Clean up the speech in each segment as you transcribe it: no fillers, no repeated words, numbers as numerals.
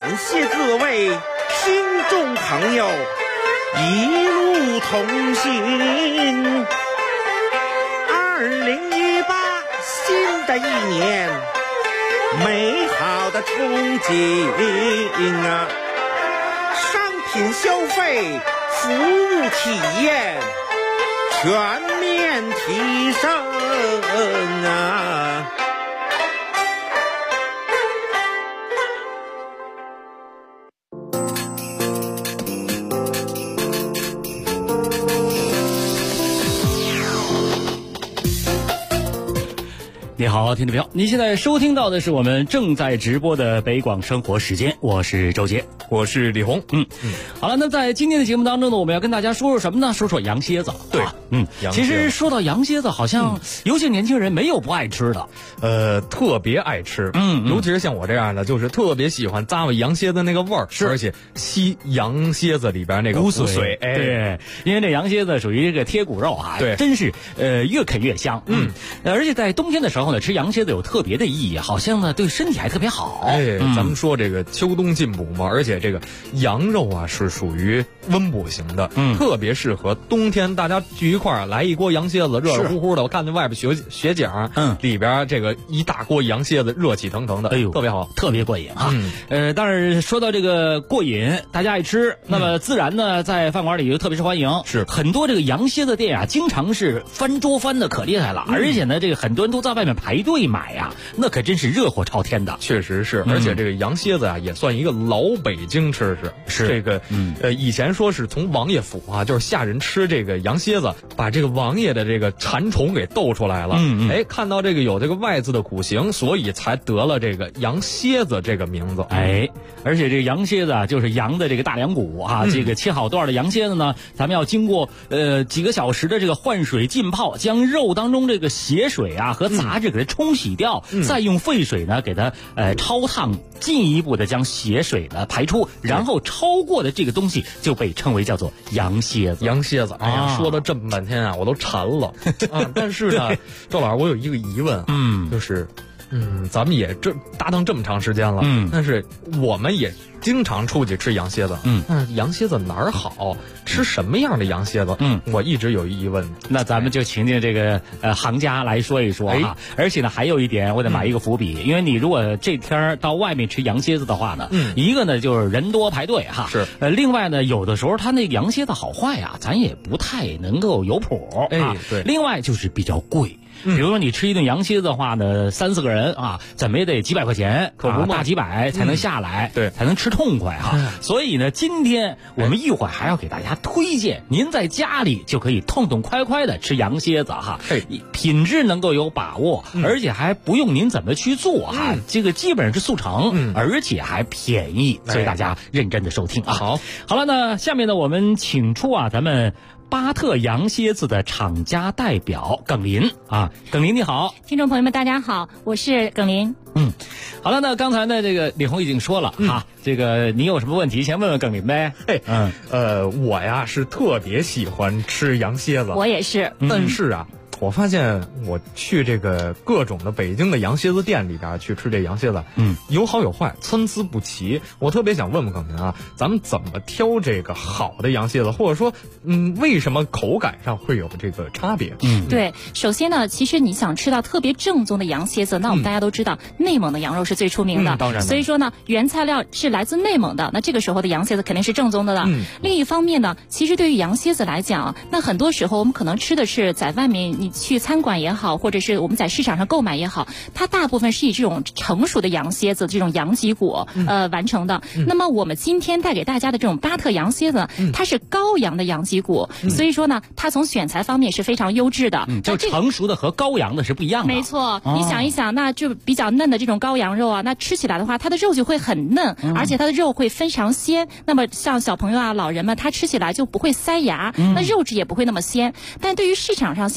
谢各位听众朋友一路同行。2018新的一年，美好的憧憬啊！商品消费、服务体验全面提升啊！ 你好，听众朋友，你现在收听到的是我们正在直播的北广生活时间，我是周杰， 我是李红。 好了，那在今天的节目当中呢，我们要跟大家说说什么呢？说说羊蝎子。 对， 其实说到羊蝎子，好像有些年轻人没有不爱吃的， 特别爱吃，尤其是像我这样的，就是特别喜欢咂巴羊蝎子那个味儿，而且吸羊蝎子里边那个骨髓， 对，因为这羊蝎子属于这个贴骨肉啊， 对， 真是越啃越香，而且在冬天的时候呢，吃羊蝎子有特别的意义，好像呢对身体还特别好。 咱们说这个秋冬进补嘛，而且这个羊肉啊是属于温补型的，特别适合冬天大家聚一块儿来一锅羊蝎子，热热乎乎的。我看见外边雪景，里边这个一大锅羊蝎子，热气腾腾的，特别好， 特别过瘾啊。当然说到这个过瘾，大家爱吃，那么自然呢在饭馆里就特别受欢迎。 是很多这个羊蝎子店啊，经常是翻桌翻的可厉害了，而且呢这个很多人都在外面排队买啊，那可真是热火朝天的。 确实是，而且这个羊蝎子啊也算一个老北京吃食。 是这个以前说是从王爷府啊，就是下人吃这个羊蝎子，把这个王爷的这个馋虫给逗出来了。看到这个有这个外字的骨形，所以才得了这个羊蝎子这个名字。 而且这个羊蝎子啊，就是羊的这个大梁骨啊，这个切好段的羊蝎子呢，咱们要经过几个小时的这个换水浸泡，将肉当中这个血水啊和杂质给它冲洗掉，再用沸水呢给它焯烫，进一步的将血水呢排出，然后焯过的这个东西就被称为叫做羊蝎子。 羊蝎子，哎呀，说了这么半天啊，我都馋了啊！但是呢，周老师，我有一个疑问，就是咱们也搭档这么长时间了，但是我们也经常出去吃羊蝎子，但是羊蝎子哪儿好？吃什么样的羊蝎子？我一直有疑问。 那咱们就请这个行家来说一说啊。而且呢，还有一点我得埋一个伏笔，因为你如果这天到外面吃羊蝎子的话呢，一个呢就是人多排队哈， 是另外呢有的时候它那个羊蝎子好坏啊，咱也不太能够有谱啊。 对。 另外就是比较贵。比如说你吃一顿羊蝎子的话呢，3-4个人啊，怎么也得几百块钱， 可不嘛， 大几百才能下来， 对， 才能吃痛快哈。所以呢，今天我们一会儿还要给大家推荐，您在家里就可以痛痛快快的吃羊蝎子哈，品质能够有把握，而且还不用您怎么去做哈，这个基本上是速成，而且还便宜，所以大家认真的收听啊。好了，那下面呢，我们请出咱们巴特羊蝎子的厂家代表耿林啊，耿林你好， 听众朋友们大家好，我是耿林。 好了，那刚才呢，这个李红已经说了这个你有什么问题先问问耿林呗。 我呀是特别喜欢吃羊蝎子， 我也是， 但是啊。我发现我去这个各种的北京的羊蝎子店里边去吃这羊蝎子，有好有坏，参差不齐。我特别想问问耿林啊，咱们怎么挑这个好的羊蝎子，或者说，为什么口感上会有这个差别？ 对，首先呢，其实你想吃到特别正宗的羊蝎子，那我们大家都知道，内蒙的羊肉是最出名的， 当然， 所以说呢，原材料是来自内蒙的，那这个时候的羊蝎子肯定是正宗的了。另一方面呢，其实对于羊蝎子来讲，那很多时候我们可能吃的是在外面你去餐馆也好，或者是我们在市场上购买也好，它大部分是以这种成熟的羊蝎子，这种羊脊骨完成的。那么我们今天带给大家的这种巴特羊蝎子，它是羔羊的羊脊骨，所以说呢，它从选材方面是非常优质的。 就成熟的和羔羊的是不一样的。 没错，你想一想，那就比较嫩的这种羔羊肉啊，那吃起来的话，它的肉就会很嫩，而且它的肉会非常鲜。那么像小朋友啊、老人们，他吃起来就不会塞牙，那肉质也不会那么鲜。但对于市场上现在购买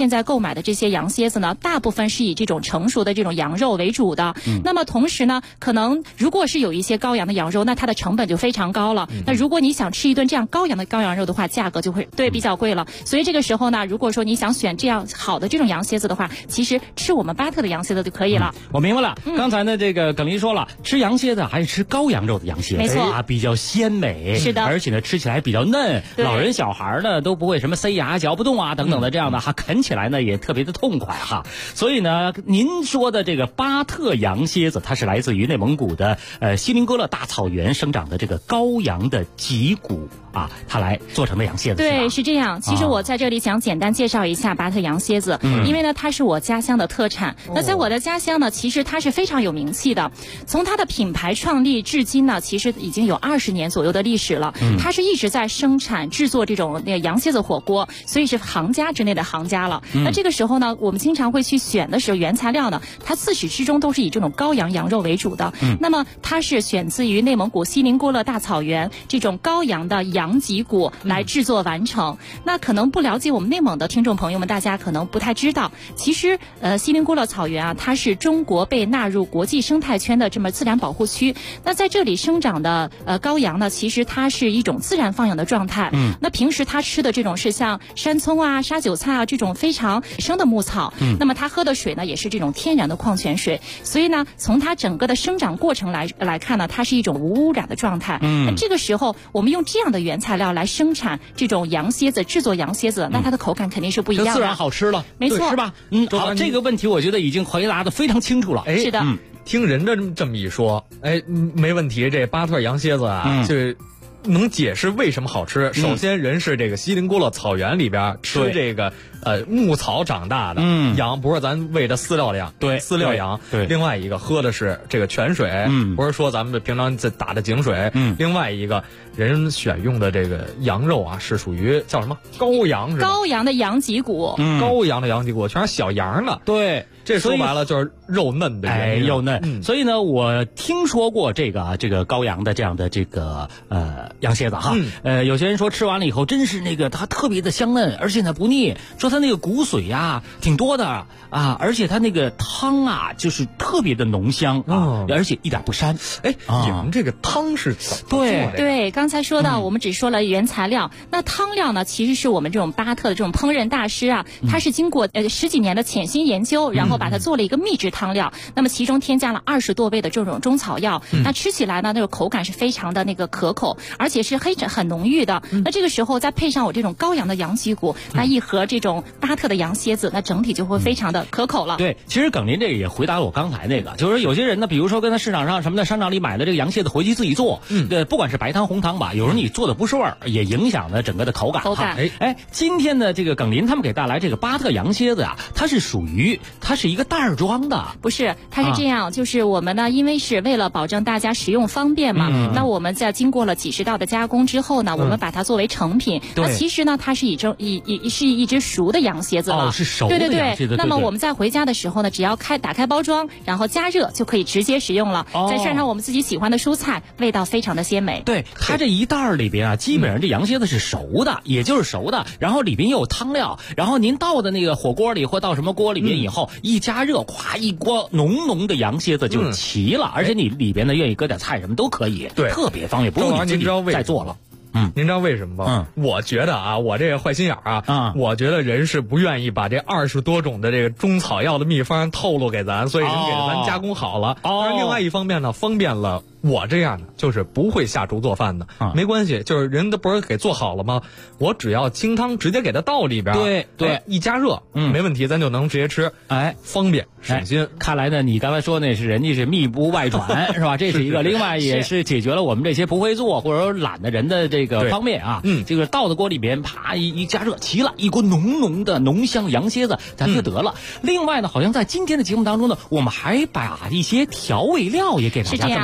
买的这些羊蝎子呢，大部分是以这种成熟的这种羊肉为主的。那么同时呢，可能如果是有一些羔羊的羊肉，那它的成本就非常高了。那如果你想吃一顿这样羔羊的羔羊肉的话，价格就会比较贵了。所以这个时候呢，如果说你想选这样好的这种羊蝎子的话，其实吃我们巴特的羊蝎子就可以了。 我明白了。刚才呢，这个耿林说了，吃羊蝎子还是吃羔羊肉的羊蝎子， 没错啊，比较鲜美， 是的， 而且呢吃起来比较嫩，老人小孩呢都不会什么塞牙嚼不动啊等等的这样的，哈，啃起来呢也特别的痛快哈。所以呢，您说的这个巴特羊蝎子，它是来自于内蒙古的锡林郭勒大草原生长的这个羔羊的脊骨啊，它来做成的羊蝎子。 对，是这样。其实我在这里想简单介绍一下巴特羊蝎子，因为呢它是我家乡的特产。那在我的家乡呢，其实它是非常有名气的。从它的品牌创立至今呢，其实已经有20年左右的历史了。它是一直在生产制作这种羊蝎子火锅，所以是行家之内的行家了。那这个时候呢，我们经常会去选的时候，原材料呢，它自始至终都是以这种羔羊羊肉为主的。那么它是选自于内蒙古锡林郭勒大草原这种羔羊的羊脊骨来制作完成。那可能不了解我们内蒙的听众朋友们，大家可能不太知道，其实锡林郭勒草原啊，它是中国被纳入国际生态圈的这么自然保护区。那在这里生长的羔羊呢，其实它是一种自然放养的状态。那平时它吃的这种是像山葱啊、沙韭菜啊这种非常生的牧草。那么它喝的水呢，也是这种天然的矿泉水。所以呢，从它整个的生长过程来看呢，它是一种无污染的状态。那这个时候我们用这样的原材料来生产这种羊蝎子，制作羊蝎子，那它的口感肯定是不一样的， 自然好吃了， 没错， 是吧？好，这个问题我觉得已经回答的非常清楚了。 是的， 听人家这么一说，没问题。这巴特羊蝎子啊，就能解释为什么好吃。首先，人是这个锡林郭勒草原里边吃这个牧草长大的羊，不是咱喂的饲料羊，饲料羊。对，另外一个喝的是这个泉水，不是说咱们平常打的井水。另外一个人选用的这个羊肉啊，是属于叫什么羔羊是吧？ 羔羊的羊脊骨， 羔羊的羊脊骨全是小羊的。 对。 这说白了就是肉嫩的原因， 肉嫩。所以呢，我听说过这个羔羊的这样的这个羊蝎子哈。有些人说吃完了以后，真是那个它特别的香嫩，而且呢不腻。说它那个骨髓呀挺多的啊，而且它那个汤啊就是特别的浓香啊，而且一点不膻。 你们这个汤是怎么做的？ 对，刚才说到我们只说了原材料，那汤料呢，其实是我们这种巴特的这种烹饪大师啊，他是经过10几年的潜心研究，然后把它做了一个秘制汤料。那么其中添加了20多味的这种中草药，那吃起来呢，那个口感是非常的那个可口，而且是很浓郁的。那这个时候再配上我这种羔羊的羊脊骨，那一盒这种巴特的羊蝎子，那整体就会非常的可口了。 对，其实耿林这个也回答了我刚才那个，就是有些人呢，比如说跟他市场上什么的商场里买的这个羊蝎子回去自己做，不管是白汤红汤吧，有时候你做的不是味儿，也影响了整个的口感。今天的这个耿林他们给带来这个巴特羊蝎子啊，它是一个袋装的， 不是，它是这样，就是我们呢，因为是为了保证大家食用方便嘛，那我们在经过了几十道的加工之后呢，我们把它作为成品。那其实呢，它是一只熟的羊蝎子了， 是熟的羊蝎子。 那么我们在回家的时候呢，只要打开包装，然后加热就可以直接食用了。再涮上我们自己喜欢的蔬菜，味道非常的鲜美。 对，它这一袋里边啊，基本上这羊蝎子是熟的，也就是熟的，然后里边又有汤料，然后您倒的那个火锅里或到什么锅里边以后，一加热，咵一锅浓浓的羊蝎子就齐了，而且你里边呢愿意搁点菜什么都可以， 对， 特别方便，不用你自己再做了。 您知道为什么吗？我觉得啊，我这个坏心眼啊，我觉得人是不愿意把这20多种的这个中草药的秘方透露给咱，所以人给咱加工好了。但是另外一方面呢，方便了我这样的就是不会下厨做饭的，没关系，就是人都不是给做好了吗？我只要清汤直接给它倒里边， 对， 一加热，没问题，咱就能直接吃，方便省心。 看来呢，你刚才说那是人家是秘不外传是吧？这是一个，另外也是解决了我们这些不会做或者说懒的人的这个方面啊。这个倒到锅里边，啪一加热，齐了，一锅浓浓的浓香羊蝎子，咱就得了。另外呢，好像在今天的节目当中呢，我们还把一些调味料也给大家赠送了，是吧？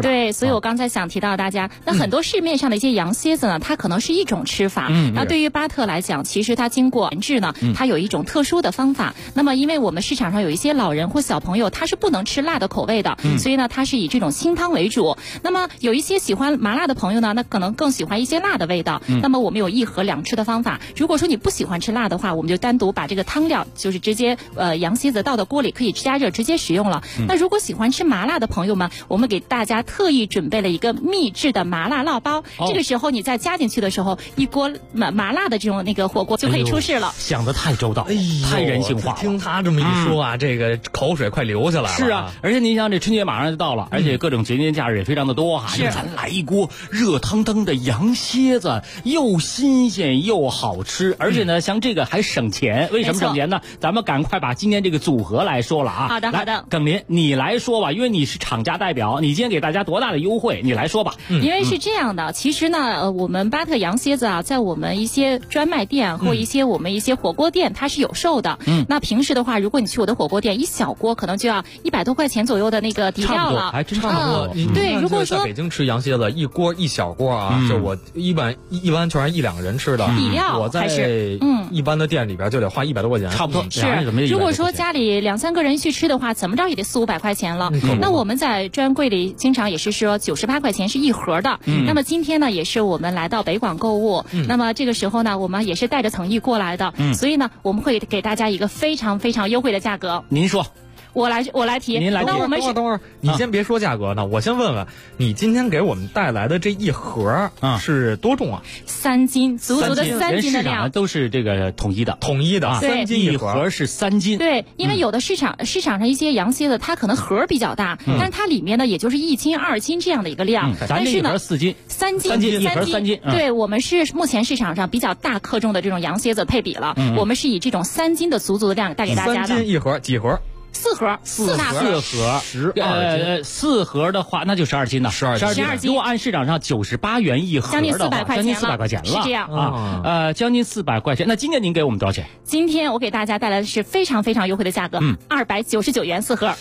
对，所以我刚才想提到大家，那很多市面上的一些羊蝎子呢，它可能是一种吃法。那对于巴特来讲，其实它经过研制呢，它有一种特殊的方法。那么因为我们市场上有一些老人或小朋友，他是不能吃辣的口味的，所以呢，它是以这种清汤为主。那么有一些喜欢麻辣的朋友呢，那可能更喜欢一些辣的味道。那么我们有一盒两吃的方法。如果说你不喜欢吃辣的话，我们就单独把这个汤料就是直接羊蝎子倒到锅里，可以加热直接食用了。那如果喜欢吃麻辣的朋友们，我们给大家特意准备了一个秘制的麻辣烙包。这个时候你再加进去的时候，一锅麻辣的这种那个火锅就可以出世了。 想得太周到，太人性化了。 听他这么一说啊，这个口水快流下来了。 是啊，而且你想，这春节马上就到了，而且各种节节假日也非常的多哈。咱来一锅热腾腾的羊蝎子，又新鲜又好吃，而且呢，像这个还省钱。为什么省钱呢？咱们赶快把今天这个组合来说了啊。 好的，好的。 耿林，你来说吧，因为你是厂家代表，你今天给大家多大的优惠？你来说吧。 因为是这样的，其实呢，我们巴特羊蝎子啊，在我们一些专卖店或一些我们一些火锅店，它是有售的。那平时的话，如果你去我的火锅店，一小锅可能就要100多块钱左右的那个底料了， 还真差不多。 对，如果说在北京吃羊蝎子，一锅一小锅啊，就我一般全是1-2个人吃的底料， 我在一般的店里边就得花100多块钱， 差不多。 是，如果说家里2-3个人去吃的话，怎么着也得400-500块钱了。那我们在专柜里经常也是说98块钱是一盒的。那么今天呢，也是我们来到北广购物，那么这个时候呢，我们也是带着诚意过来的，所以呢，我们会给大家一个非常非常优惠的价格。 您说。 我来提。 您来提。 那我们等会儿，你先别说价格呢，我先问问你今天给我们带来的这一盒是多重啊 ？3斤，足足的3斤的量， 都是这个统一的 ，3斤一盒是3斤。 对，因为有的市场上一些羊蝎子，它可能盒比较大，但是它里面呢也就是1斤2斤这样的一个量。 咱这一盒4斤 ，3斤一盒3斤。 对，我们是目前市场上比较大克重的这种羊蝎子配比了，我们是以这种3斤的足足的量带给大家的。 3斤一盒，几盒 ？4盒，4大盒 ，12斤。 4盒的话，那就12斤了，12斤。如果按市场上98元一盒的话，将近400块钱了， 是这样啊。将近400块钱。那今天您给我们多少钱？ 今天我给大家带来的是非常非常优惠的价格，299元4盒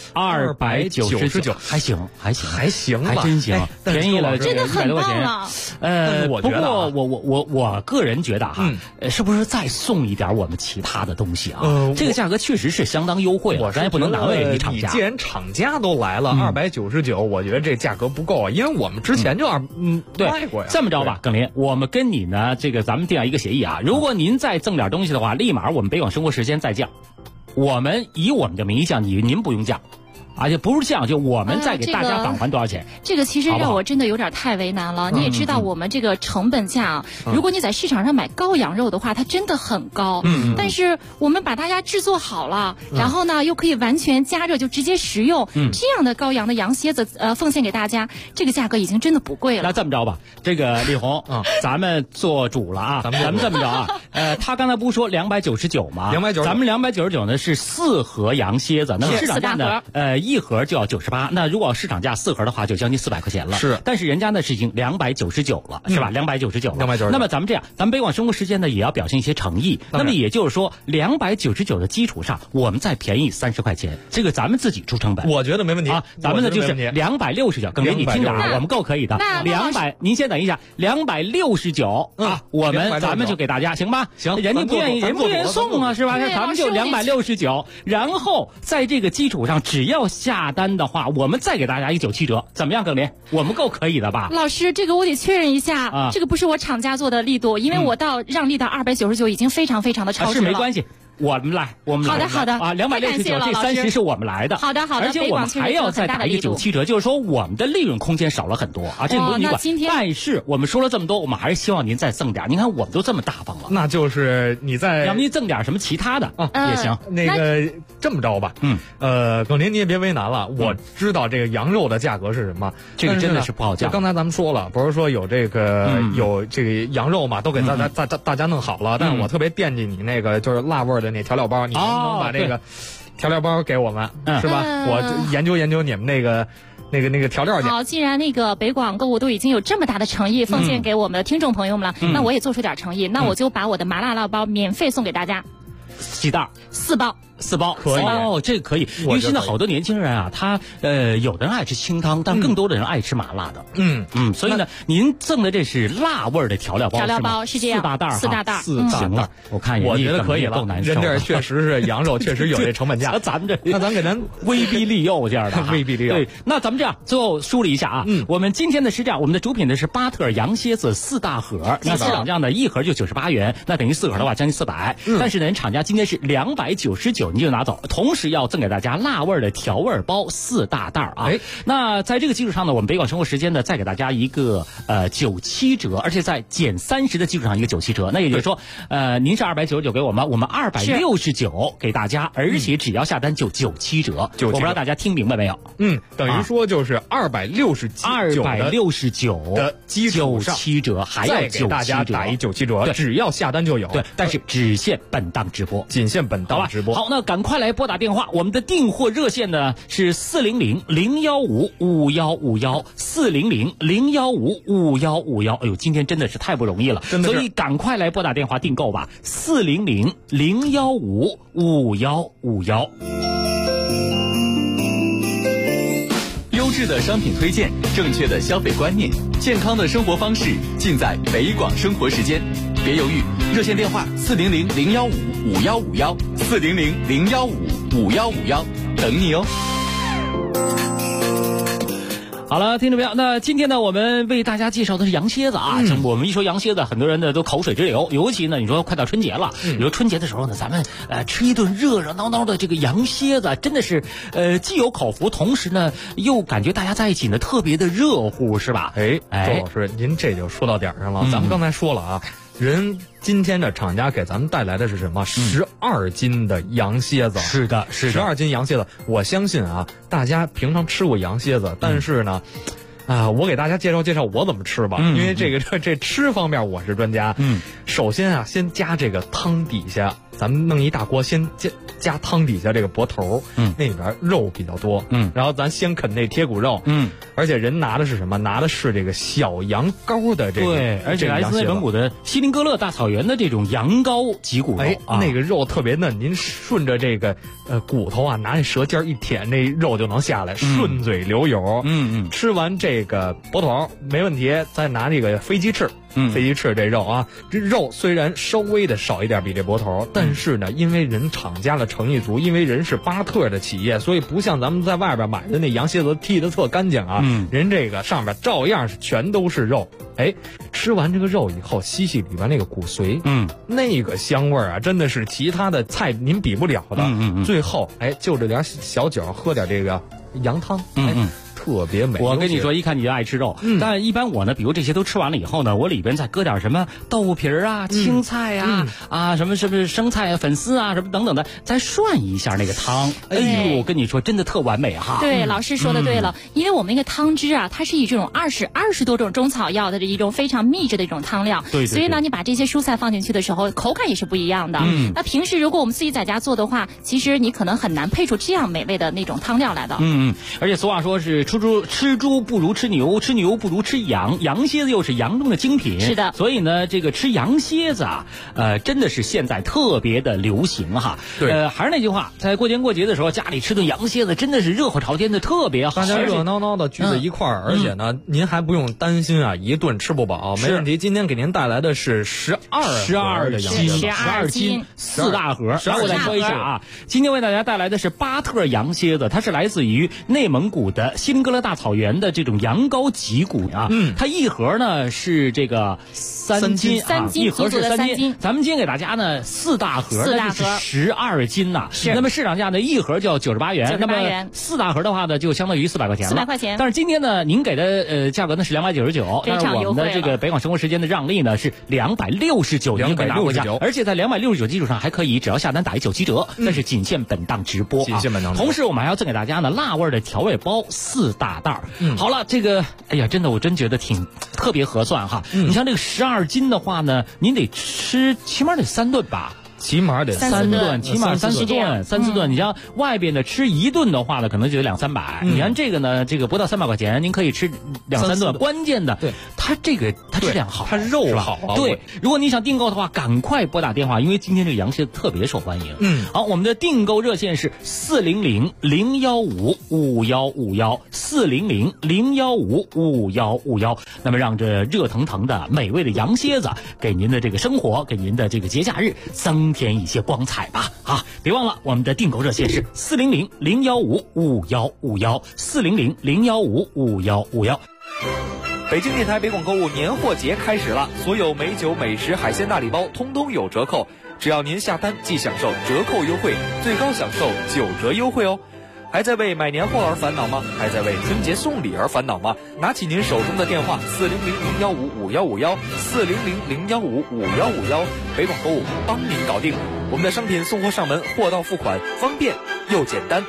，299，还行，还真行，便宜了， 真的很棒了。 不过我个人觉得哈，是不是再送一点我们其他的东西啊？这个价格确实是相当优惠，咱也不能难为你厂家。 既然厂家都来了，299，我觉得这价格不够啊，因为我们之前就卖过呀。 这么着吧，耿林，我们跟你呢，这个咱们定下一个协议啊，如果您再赠点东西的话，立马我们北广生活时间再降，我们以我们的名义降，您不用降。而且不是这样，就我们再给大家返还多少钱？ 这个其实让我真的有点太为难了。你也知道，我们这个成本价，如果你在市场上买羔羊肉的话，它真的很高。但是我们把大家制作好了，然后呢又可以完全加热就直接食用，这样的羔羊的羊蝎子奉献给大家，这个价格已经真的不贵了。 那这么着吧，这个李红，咱们做主了啊，咱们这么着啊，他刚才不是说299吗？299，咱们299呢是4盒羊蝎子，那么市场价呢，一盒就要98，那如果市场价4盒的话，就将近400块钱了。 是， 但是人家呢是已经299了，是吧？299了。 299。 那么咱们这样，咱们北广生活时间呢也要表现一些诚意。那么也就是说，299的基础上，我们再便宜30块钱，这个咱们自己出成本。 我觉得没问题啊，咱们呢就是269。耿林，你听着啊，我们够可以的。200，您先等一下，269啊，咱们就给大家行吧？ 行， 人家不愿意送啊，是吧？咱们就269，然后在这个基础上，只要下单的话，我们再给大家一97折，怎么样，耿林？我们够可以的吧？ 老师，这个我得确认一下，这个不是我厂家做的力度，因为我让利到299已经非常非常的超值了。 是没关系。我们来好的啊，269这30是我们来的， 好的， 而且我们还要再打一个97折，就是说我们的利润空间少了很多啊，这个你管。但是我们说了这么多，我们还是希望您再赠点。您看我们都这么大方了， 那就是你再要不您赠点什么其他的也行。 那个这么着吧，耿林你也别为难了，我知道这个羊肉的价格是什么， 这个真的是不好讲。 刚才咱们说了，不是说有这个羊肉嘛，都给大家弄好了，但是我特别惦记你那个就是辣味的那调料包，你能不能把这个调料包给我们，是吧？我研究你们那个调料去。 好，既然那个北广购物都已经有这么大的诚意奉献给我们的听众朋友们了，那我也做出点诚意，那我就把我的麻辣烙包免费送给大家。 几袋？ 4包。 4包可以哦，这个可以，因为现在好多年轻人啊，他有的人爱吃清汤，但更多的人爱吃麻辣的。所以呢，您赠的这是辣味的调料包， 调料包是这样，4大袋行了，我看我觉得可以了。人这确实是羊肉，确实有这成本价。那咱给咱威逼利诱这样的， 威逼利诱。 对，那咱们这样最后梳理一下啊，我们今天的是这样，我们的主品呢是巴特尔羊蝎子4大盒，那市场价呢1盒就98元，那等于4盒的话将近400，但是呢厂家今天是299，你就拿走，同时要赠给大家辣味的调味包4大袋啊。那在这个基础上呢，我们北广生活时间呢再给大家一个97折，而且在减30的基础上一个97折，那也就是说您是299给我们269给大家，而且只要下单就97折。我不知道大家听明白没有？ 等于说就是269的基础上 97折，还要再给大家打一97折，只要下单就有。 对，但是只限本档直播， 仅限本档直播。 好，那赶快来拨打电话，我们的订货热线呢是400-015-5151，400-015-5151。哎呦，今天真的是太不容易了，所以赶快来拨打电话订购吧，400-015-5151。 优质的商品推荐，正确的消费观念，健康的生活方式，尽在北广生活时间。别犹豫，热线电话400-015-5151，400-015-5151，等你哦。 好了，听众朋友，那今天呢，我们为大家介绍的是羊蝎子啊。我们一说羊蝎子，很多人呢都口水直流，尤其呢，你说快到春节了，你说春节的时候呢，咱们吃一顿热热闹闹的这个羊蝎子，真的是既有口福，同时呢又感觉大家在一起呢特别的热乎，是吧？周老师，您这就说到点上了。咱们刚才说了啊，今天的厂家给咱们带来的是什么？12斤的羊蝎子。 是的 ，12斤羊蝎子。我相信啊，大家平常吃过羊蝎子，但是呢，我给大家介绍介绍我怎么吃吧。因为这吃方面我是专家。首先啊，先加这个汤底下，咱们弄一大锅，先加汤底下这个脖头，那里边肉比较多，然后咱先啃那贴骨肉，而且人拿的是什么？拿的是这个小羊羔的这个， 对，而且来自内蒙古的锡林哥勒大草原的这种羊羔脊骨肉， 那个肉特别嫩，您顺着这个骨头啊，拿那舌尖一舔，那肉就能下来，顺嘴流油。吃完这个脖头没问题，再拿这个飞鸡翅。飞鸡翅这肉啊，这肉虽然稍微的少一点比这脖头，但是呢，因为人厂家的诚意足，因为人是巴特的企业，所以不像咱们在外边买的那羊蝎子剔得特干净啊。人这个上面照样是全都是肉。吃完这个肉以后，吸里边那个骨髓，那个香味啊，真的是其他的菜您比不了的。最后就这点小酒，喝点这个羊汤，特别美。 我跟你说，一看你就爱吃肉，但一般我呢，比如这些都吃完了以后呢，我里边再搁点什么豆腐皮啊、青菜啊、什么生菜啊、粉丝啊什么等等的，再涮一下那个汤。我跟你说，真的特完美哈。 对，老师说的对了，因为我们那个汤汁啊，它是以这种20多种中草药的一种非常秘制的一种汤料，对，所以呢，你把这些蔬菜放进去的时候，口感也是不一样的。那平时如果我们自己在家做的话，其实你可能很难配出这样美味的那种汤料来的。 而且俗话说是吃猪不如吃牛，吃牛不如吃羊，羊蝎子又是羊中的精品。 是的， 所以呢，这个吃羊蝎子啊，真的是现在特别的流行哈。 对， 还是那句话，在过年过节的时候，家里吃顿羊蝎子真的是热火朝天的，特别好。 大家热闹闹的聚在一块儿，而且呢，您还不用担心啊，一顿吃不饱，没问题。今天给您带来的是12 斤4大盒。然后我再说一下啊，今天为大家带来的是巴特羊蝎子，它是来自于内蒙古的锡林哥勒大草原的这种羊羔脊骨啊。它一盒呢是这个3斤啊，一盒是3斤。咱们今天给大家呢4大盒，那就是12斤呐。那么市场价呢，一盒就要98元，那么4大盒的话呢，就相当于400块钱了。 400块钱。 但是今天呢，您给的价格呢是299，但是我们的这个北广生活时间的让利呢是269，您可以拿回家，而且在269基础上还可以只要下单打一97折，但是仅限本档直播啊。同时我们还要赠给大家呢辣味的调味包4大袋。好了，这个真的我真觉得挺特别合算哈。你像这个12斤的话呢，您得吃起码得3顿吧。 起码得 3-4顿， 起码3-4顿，3-4顿。你像外边的吃一顿的话呢，可能就得200-300。你看这个呢，这个不到300块钱，您可以吃2-3顿。关键的， 对， 它质量好， 它肉好啊。 对，如果你想订购的话，赶快拨打电话，因为今天这个羊蝎子特别受欢迎。好，我们的订购热线是400-015-5151，400-015-5151。那么让这热腾腾的美味的羊蝎子给您的这个生活，给您的这个节假日增添一些光彩吧。啊，别忘了我们的订购热线是400-015-5151，400-015-5151。 北京电台北广购物年货节开始了，所有美酒美食海鲜大礼包通通有折扣，只要您下单即享受折扣优惠，最高享受9折优惠哦。还在为买年货而烦恼吗？还在为春节送礼而烦恼吗？拿起您手中的电话400-015-5151，400-015-5151，北广购物帮您搞定。我们的商品送货上门，货到付款，方便又简单。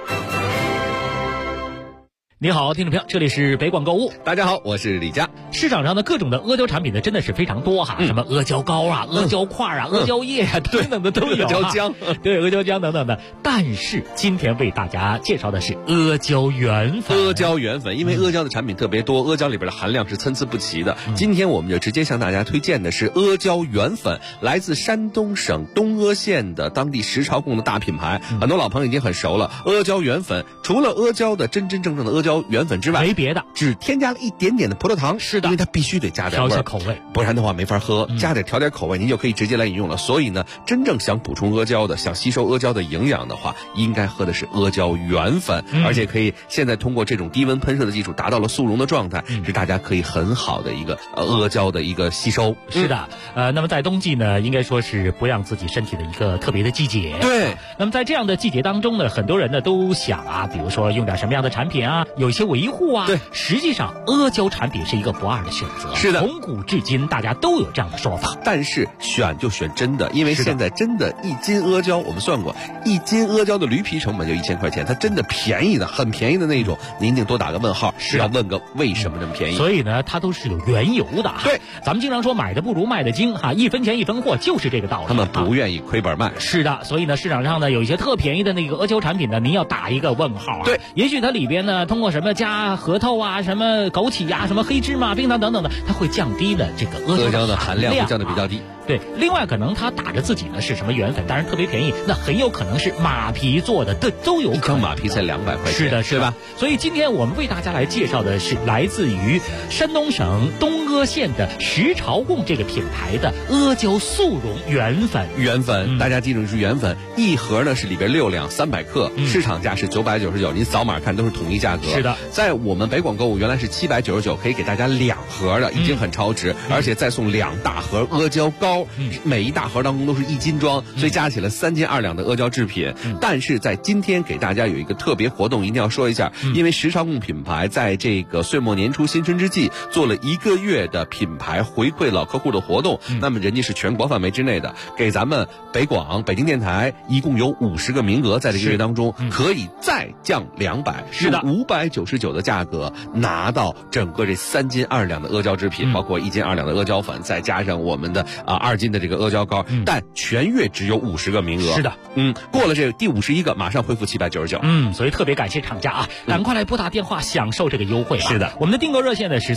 你好，听众朋友，这里是北广购物。 大家好，我是李佳。 市场上的各种的阿胶产品呢，真的是非常多哈，什么阿胶膏啊、阿胶块啊、阿胶液啊等等的都有。 阿胶浆， 对，阿胶浆等等的。但是今天为大家介绍的是阿胶原粉。 阿胶原粉，因为阿胶的产品特别多，阿胶里边的含量是参差不齐的。今天我们就直接向大家推荐的是阿胶原粉，来自山东省东阿县的当地石槽贡的大品牌，很多老朋友已经很熟了。阿胶原粉除了阿胶的真正的阿胶原粉之外， 没别的， 只添加了一点点的葡萄糖。 是的， 因为它必须得加点味， 调一下口味， 不然的话没法喝。调点口味，您就可以直接来饮用了。所以呢，真正想补充阿胶的，想吸收阿胶的营养的话，应该喝的是阿胶原粉，而且可以现在通过这种低温喷射的技术，达到了速溶的状态，是大家可以很好的一个阿胶的一个吸收。 是的，那么在冬季呢，应该说是不让自己身体的一个特别的季节。 对， 那么在这样的季节当中呢，很多人呢都想啊，比如说用点什么样的产品啊，有一些维护啊。 对， 实际上阿胶产品是一个不二的选择。 是的， 从古至今大家都有这样的说法。 但是选就选真的，因为现在真的1斤阿胶，我们算过，1斤阿胶的驴皮成本就1000块钱，它真的便宜的，很便宜的那种，您一定多打个问号，是要问个为什么这么便宜。 所以呢，它都是有缘由的。 对， 咱们经常说买的不如卖的精哈，1分钱1分货，就是这个道理。 他们不愿意亏本卖。 是的，所以呢，市场上呢有一些特便宜的那个阿胶产品呢，您要打一个问号啊。 对， 也许它里边呢通过什么加核桃啊、什么枸杞呀、什么黑芝麻、冰糖等等的，它会降低了这个阿胶的含量，会降得比较低。 对，另外可能它打着自己呢是什么原粉，当然特别便宜，那很有可能是马皮做的，都有可能。 一张马皮才200块钱， 是的， 是吧？ 所以今天我们为大家来介绍的是来自于山东省东阿县的石槽贡这个品牌的阿胶速溶原粉。 原粉，大家记住是原粉，一盒呢是里边6两300克，市场价是999，您扫码看都是统一价格。 是的， 在我们北广购物原来是799，可以给大家2盒的，已经很超值，而且再送2大盒阿胶膏，每一大盒当中都是1斤装，所以加起来3斤2两的阿胶制品。但是在今天给大家有一个特别活动，一定要说一下，因为石槽贡品牌在这个岁末年初新春之际做了1个月的品牌回馈老客户的活动，那么人家是全国范围之内的，给咱们北京电台一共有50个名额，在这个月当中可以再降200，是的，599的价格拿到整个这3斤2两的阿胶制品，包括1斤2两的阿胶粉，再加上我们的2斤的这个阿胶膏，但全月只有50个名额。 是的， 过了这个第51个，马上恢复799。 所以特别感谢厂家啊，赶快来拨打电话享受这个优惠吧。 是的， 我们的订购热线呢是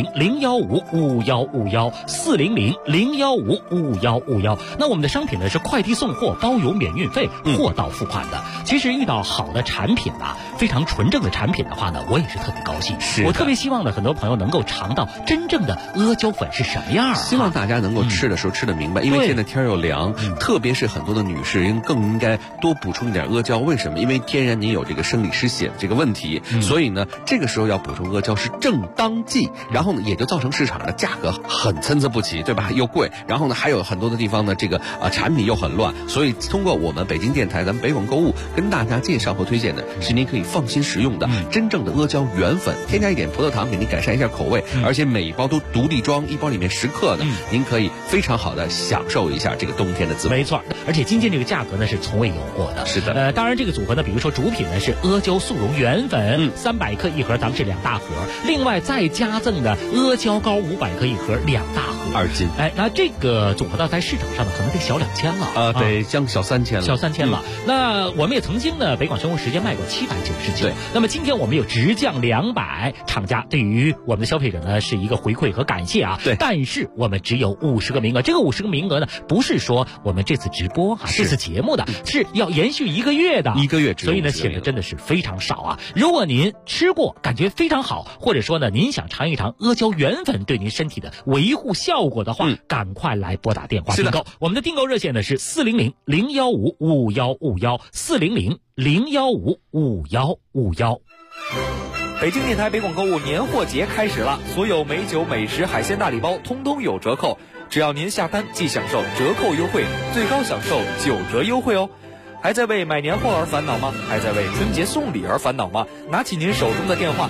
400-015-5151，400-015-5151。那我们的商品呢是快递送货，包邮免运费，货到付款的。其实遇到好的产品啊，非常纯正的产品的话呢，我也是特别高兴。我特别希望呢，很多朋友能够尝到真正的阿胶粉是什么样。 希望大家能够吃的时候吃得明白，因为现在天又凉，特别是很多的女士更应该多补充一点阿胶。为什么？因为天然您有这个生理失血的这个问题，所以呢，这个时候要补充阿胶是正当季。然后呢，也就造成市场的价格很参差不齐，对吧？又贵，然后呢，还有很多的地方呢，这个产品又很乱。所以通过我们北京电台，咱们北广购物跟大家介绍和推荐的是您可以放心食用的真真正的阿胶原粉，添加一点葡萄糖给您改善一下口味，而且每一包都独立装，一包里面10克的，您可以非常好的享受一下这个冬天的滋味。 没错，而且今天这个价格呢是从未有过的。 是的， 当然这个组合呢，比如说主品呢是阿胶速溶原粉，300克一盒，咱们是2大盒，另外再加赠的阿胶膏500克一盒，2大盒 2斤。 那这个组合呢在市场上呢可能得小2000了得将小3000了， 小3000了。那我们也曾经呢北广生活时间卖过799，对。那么今天我们有直降200，厂家对于我们的消费者呢是一个回馈和感谢啊。 对。 但是我们只有50个名额，这个50个名额呢不是说我们这次直播这次节目的，是要延续1个月的，1 个月， 所以呢显得真的是非常少啊。如果您吃过感觉非常好，或者说呢您想尝一尝阿胶原粉对您身体的维护效果的话，赶快来拨打电话订购。我们的订购热线呢是400-015-5151，400-015-5151。 北京电台北广购物年货节开始了，所有美酒美食海鲜大礼包通通有折扣，只要您下单即享受折扣优惠，最高享受9折优惠哦。还在为买年货而烦恼吗？还在为春节送礼而烦恼吗？拿起您手中的电话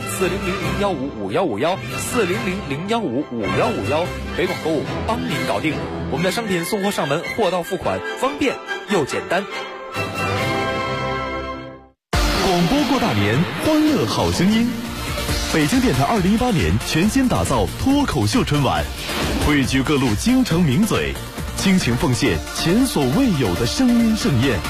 400-015-5151，400-015-5151，北广购物帮您搞定。我们的商品送货上门，货到付款，方便又简单。 广播过大年，欢乐好声音。北京电台2018年全新打造脱口秀春晚，汇聚各路京城名嘴，倾情奉献前所未有的声音盛宴。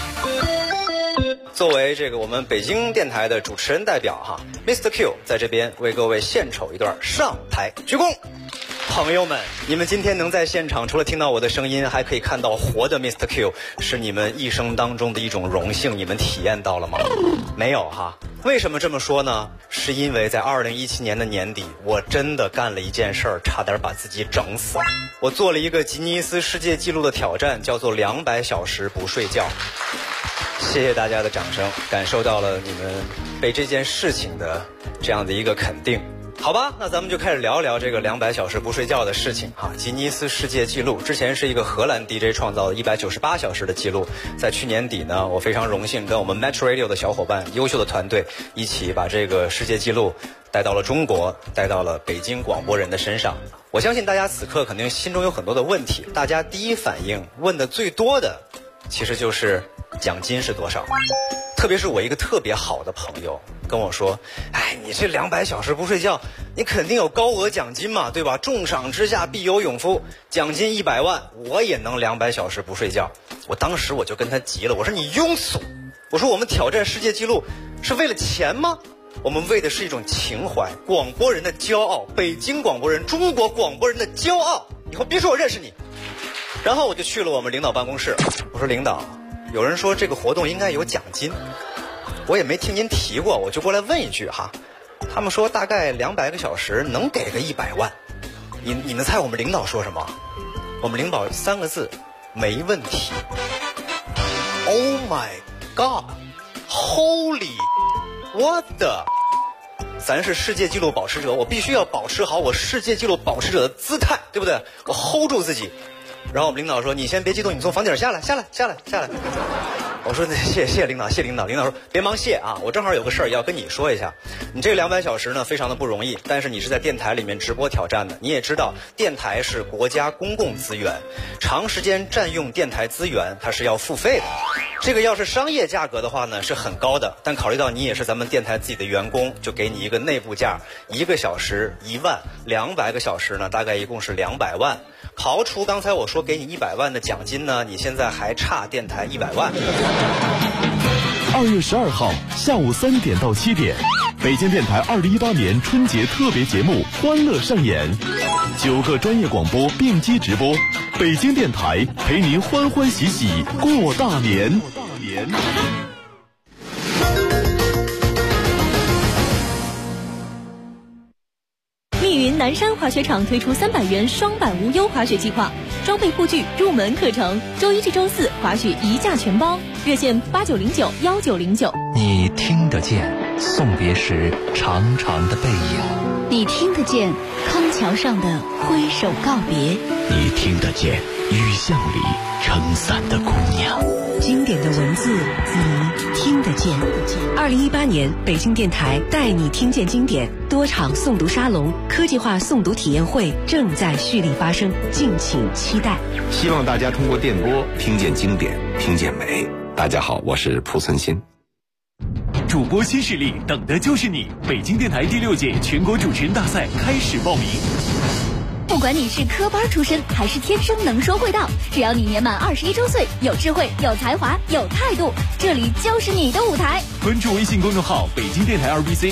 作为这个我们北京电台的主持人代表Mr. Q 在这边为各位献丑一段上台鞠躬。朋友们，你们今天能在现场，除了听到我的声音，还可以看到活的 Mr. Q， 是你们一生当中的一种荣幸，你们体验到了吗？没有为什么这么说呢？是因为在2017年的年底，我真的干了一件事儿，差点把自己整死。我做了一个吉尼斯世界纪录的挑战，叫做200小时不睡觉。谢谢大家的掌声，感受到了你们被这件事情的这样的一个肯定。好吧，那咱们就开始聊聊这个200小时不睡觉的事情吉尼斯世界纪录之前是一个荷兰 DJ 创造的198小时的记录，在去年底呢，我非常荣幸跟我们 Metro Radio 的小伙伴，优秀的团队一起把这个世界纪录带到了中国，带到了北京广播人的身上。我相信大家此刻肯定心中有很多的问题，大家第一反应问的最多的其实就是奖金是多少。特别是我一个特别好的朋友跟我说，你这200小时不睡觉，你肯定有高额奖金嘛，对吧？重赏之下必有勇夫，奖金100万，我也能200小时不睡觉。我当时我就跟他急了，我说你庸俗，我说我们挑战世界纪录是为了钱吗？我们为的是一种情怀，广播人的骄傲，北京广播人，中国广播人的骄傲。以后别说我认识你。然后我就去了我们领导办公室，我说领导，有人说这个活动应该有奖金，我也没听您提过，我就过来问一句他们说大概200个小时能给个100万，你们猜我们领导说什么？我们领导3个字，没问题。Oh my God， Holy， what the？ 咱是世界纪录保持者，我必须要保持好我世界纪录保持者的姿态，对不对？我 hold 住自己。然后我们领导说，你先别激动，你从房顶下来。我说谢谢领导，谢领导。领导说别忙谢我正好有个事儿要跟你说一下。你这200小时呢非常的不容易，但是你是在电台里面直播挑战的，你也知道电台是国家公共资源，长时间占用电台资源它是要付费的。这个要是商业价格的话呢是很高的，但考虑到你也是咱们电台自己的员工，就给你一个内部价，1个小时1万，200个小时呢大概一共是200万。刨除刚才我说给你100万的奖金呢，你现在还差电台100万。 2月12号下午3点到7点，北京电台2018年春节特别节目欢乐上演，9个专业广播并机直播，北京电台陪您欢欢喜喜过大年。 密云南山滑雪场推出300元双板无忧滑雪计划，装备护具、入门课程，周1至周4滑雪1价全包，热线89091909。 你听得见送别时长长的背影， 你听得见康桥上的挥手告别， 你听得见雨巷里撑伞的姑娘。 经典的文字你听得见。2018年北京电台带你听见经典多场诵读沙龙、科技化诵读体验会正在蓄力发生，敬请期待。 希望大家通过电波听见经典，听见美。大家好，我是濮存昕。 主播新势力，等的就是你！北京电台第6届全国主持人大赛开始报名。 不管你是科班出身还是天生能说会道，只要你年满21周岁，有智慧、有才华、有态度，这里就是你的舞台。 关注微信公众号北京电台2BC